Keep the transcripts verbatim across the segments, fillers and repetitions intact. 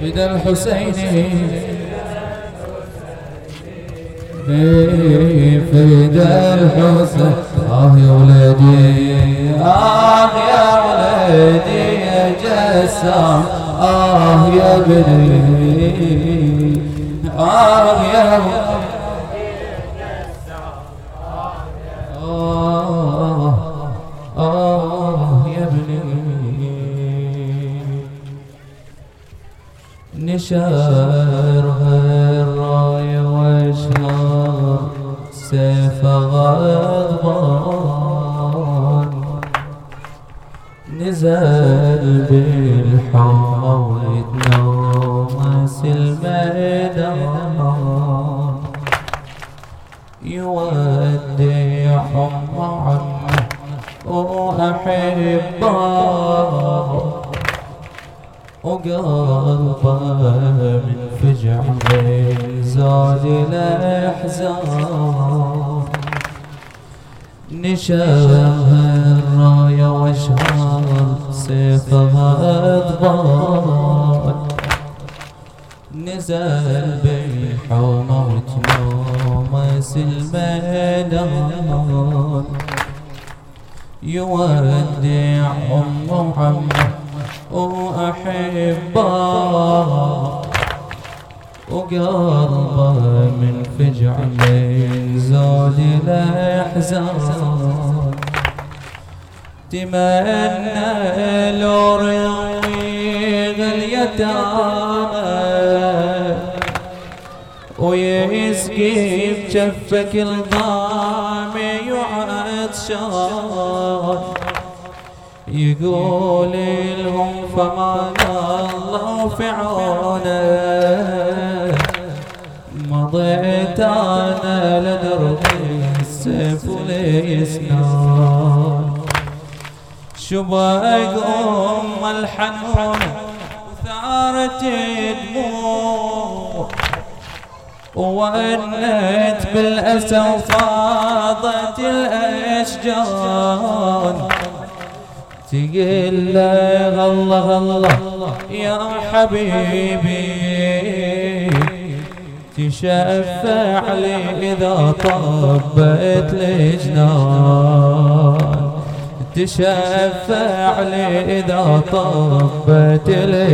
فدا الحسين فدا الحسين. آه يا ولدي آه يا ولدي يا جسام آه يا بني آه يا ولدي يا جسام آه آه يا بني. نشرها الراية واشهر سيف غضبان نزل بالحمى ويتنومس الميدان يودع حمى عمه وأحبه وقلبه من فجع من زاد الأحزان. نشر الراية واشهر سيفها أضبان نزل بالحومة وتنومس الميدان يودع أمه وعمه وأحبه وقلبه من فجع من زاد الأحزان. تمنى لو رويغ اليتامى ويسقي بجفك الضامي وعطشان يقول لهم فمان الله في عونه مضيت انا لدرب السيف والاسنان. شبق ام الحنونه وثارت دموع وونت بالاسى وفاضت الاشجار تقول له الله الله يا حبيبي تشفع لي إذا طبت الجنان تشفع لي إذا طبت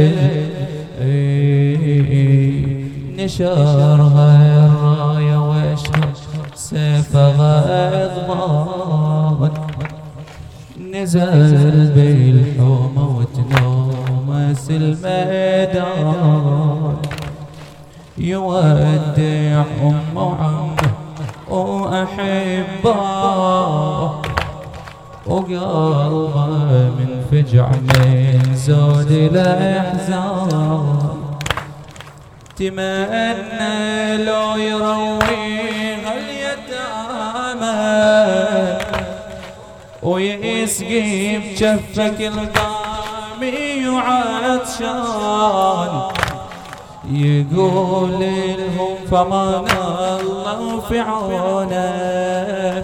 الجنان. نشرها الراية واشهر سيفها أضمان نزل بالحومة وتنومس الميدان يودع أمه وعمه وأحبه وقلبه من فجع من زود الأحزان. تمنى لو يرويها اليتامى ويسقي بجفك القامي وعطشان يقول لهم فمان الله في عونه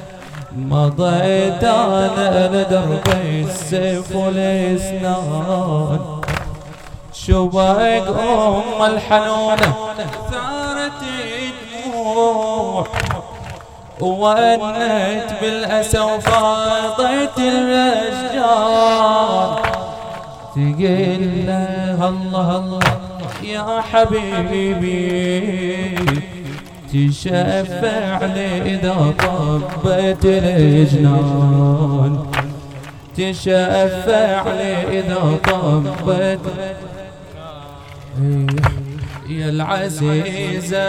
مضيت انا لدرب السيف والاسنان. شبق ام الحنونه ثارت دموع وونت بالأسى وفاضت الأشجار تقول له الله الله يا حبيبي تشفع لي إذا طبت الجنان تشفع لي إذا طبت يا العزيزة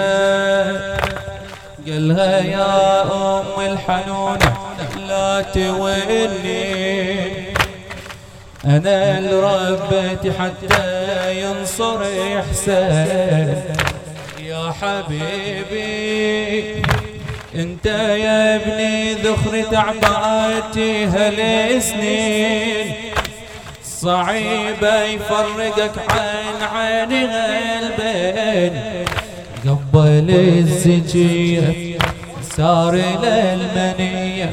قالها يا أم الحنونة لا تولي أنا اللي ربيتي حتى ينصر إحسان. يا حبيبي انت يا ابني ذخري تعباتي هالسنين صعيبة يفرقك عن عيني البين قبل الزكية صار للمنية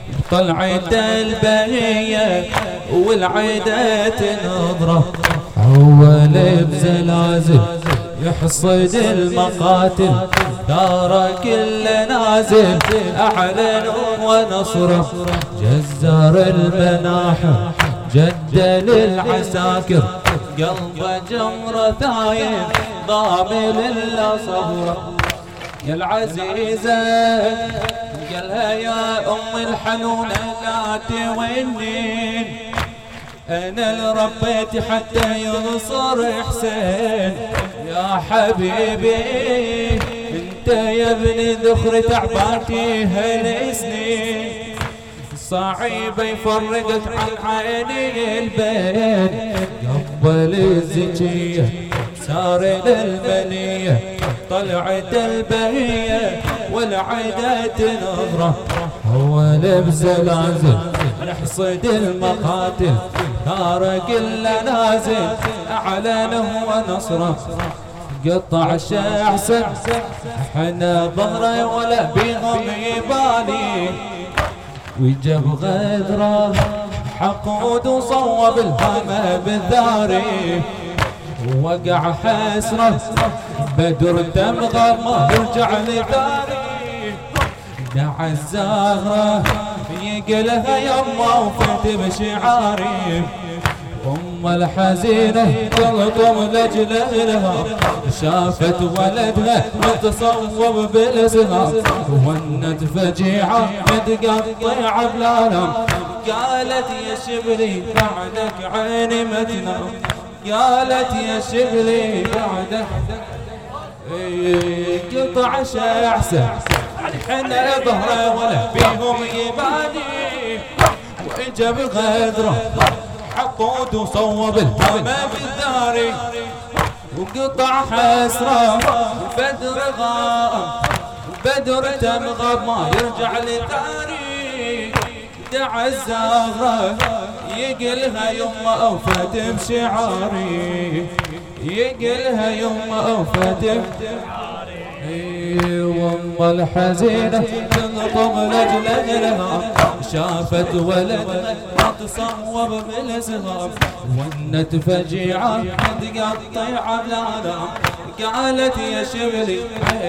طلعت البنية والعيدة نظرة هو لبزلازل يحصد المقاتل دار كل نازل أعلن ونصره جزار المناحة جدل العساكر قلب جمرة ثايم ضامل إلا صبره يا العزيزة قالها يا أم الحنونة لا تونين أنا اللي ربيت حتى ينصر حسين يا حبيبي انت يا ابن ذخر تعباتي هالسنين صعيب يفرقك عن عيني البين قبل الزكية سار للمنية طلعت البهية والعدات نظرة هو لبزلازل يحصد المقاتل ثار كل نازل أعلنه ونصره قطع شعسه حنا ظهره ولا بيهم يبالي وجب غدره حقود وصوب الهمه بالذاري وقع حسره بدر تمغر ما يرجع لثاني دعا الزهره يقلها يما وفت بشعاري أم الحزينة تلطم لجلها شافت ولدها متصوب بالسهام ونت فجيعة متقطع بلالم قالت يا شبلي بعدك عيني ما تنام قالت يا شبلي بعدك قطع شعسه حنا ظهره ولا فيهم يباني وإجب غدره حقود وصوب الهمه بالداري وقطع حسره بدر غام بدر تمغب ما يرجع لثاني دعا الزهره يقلها يما اوفت بشعاري يقلها يما اوفت بشعاري وام الحزينه تنطم لجلها شافت ولدها متصوب بالسهام ونت فجيعة متقطع بلالام قالت يا شبلي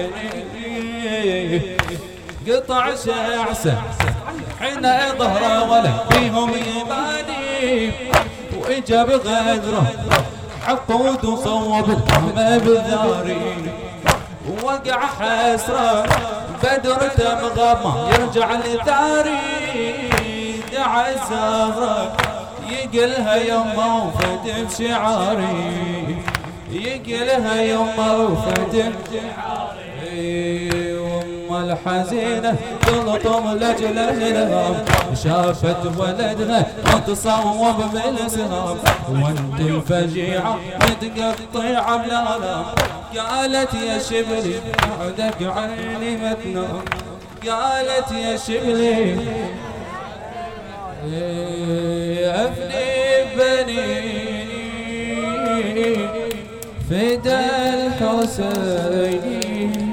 قطع شعسه حين ظهره ولا فيهم يبالي وإجاب غدره عقود وصوب الهمه بالذاري ووقع حسره بدر تمغى ما يرجع لثاري دعا الزهره يقلها يما وفت بشعاري يقلها يما وفت بشعاري وام الحزينه تلطم لجلها شافت ولدها متصوب بالسهام وانت الفجيعه متقطع بلالام قالت يا شبلي بعدك عيني ما تنام قالت يا شبلي أفني بنيني فدا الحسين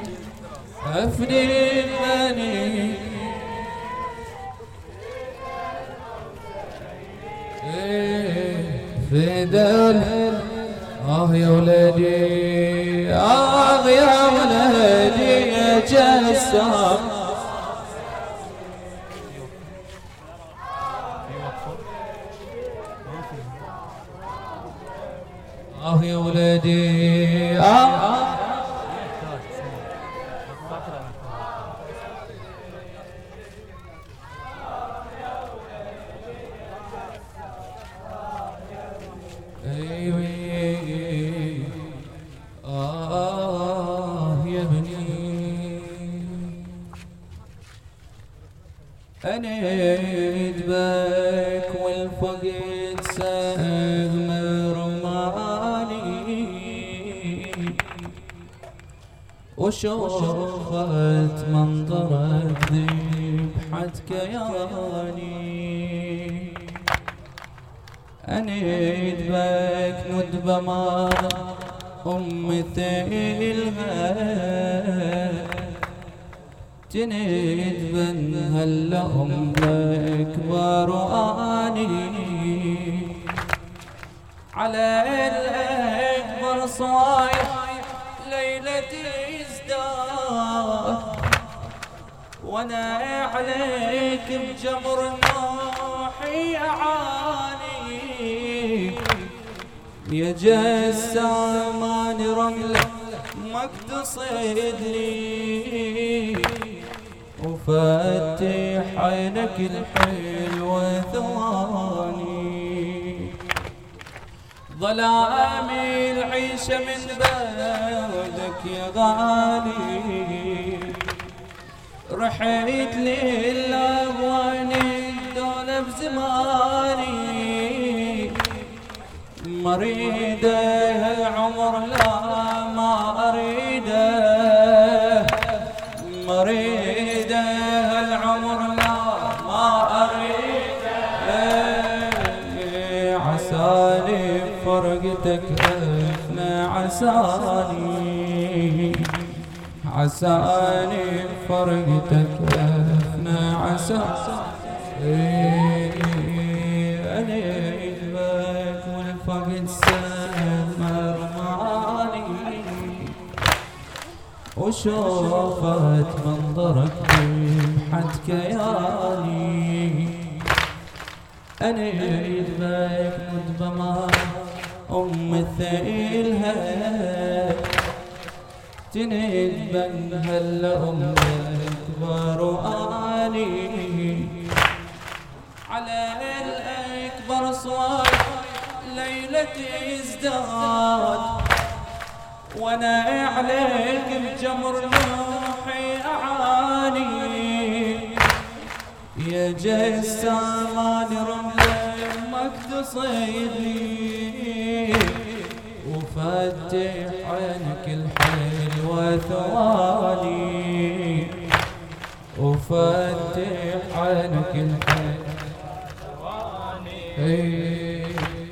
أفني بنيني فدا آه يا ولدي آه يا ولدي يا جسام آه يا ولدي آه آه يا بني أنيت بك والفقد سهم رماني وشوفت منظرك ذبحت كياني أنيت بك ندبة ما أم ثقيلها جنيت بن هلا أم لك واراني على الأكبر صايح ليلتي ازداد، وانا عليك بجمر نوحي اعاني، يا جسامان رملة ما اقتصد لي، وفتح عينك الحلوة ثواني، ظلامي العيشة من بعدك يا غالي، رحيت للأهوان الدولة بزماني، مريده هالعمر لا ما أريده، مريده هالعمر لا ما أريده، عساني فرقتك أفنى عساني، عساني فرقتك أفنى عساني، أنا إلبك والفقد سمر معاني، وشوفت منظرك بحد كياني، أنا إلبك مدبما أم مثيلها، تندبن هلا أمك ورواني، على الأكبر صوت ليلتي ازداد، وانا عليك بجمر نوحي اعاني، يا جسامان رملة ما اقتصد لي، وفتح عينك الحلوة ثواني، وفتح عينك الحلوة ثواني،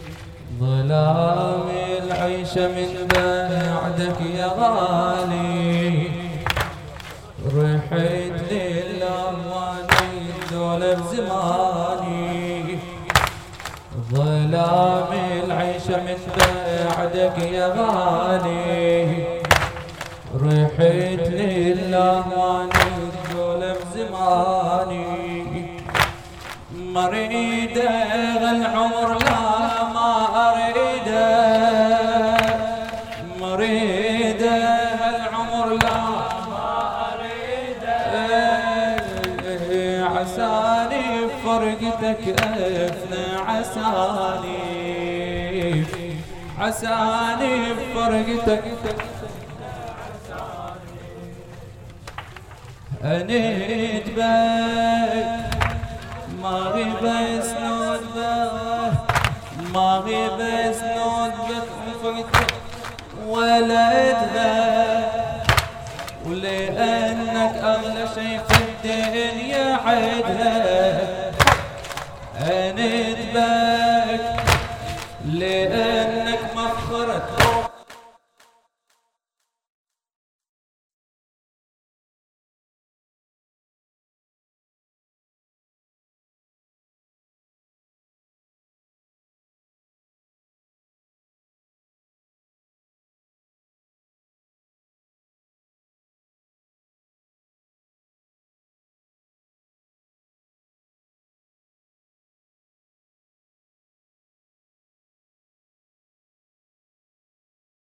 ظلام العيشة من بعدك يا غالي، رحت للأهواني الدولة بزماني، ظلام العيشة من بعدك يا غالي، رحت للأهواني الدولة بزماني، مريده العمر لا ما أريده، مريده العمر لا ما أريده، عساني فرقتك أفنى عساني، عساني فرقتك أنيت بك ما غيب سنود بك، ما غيب سنود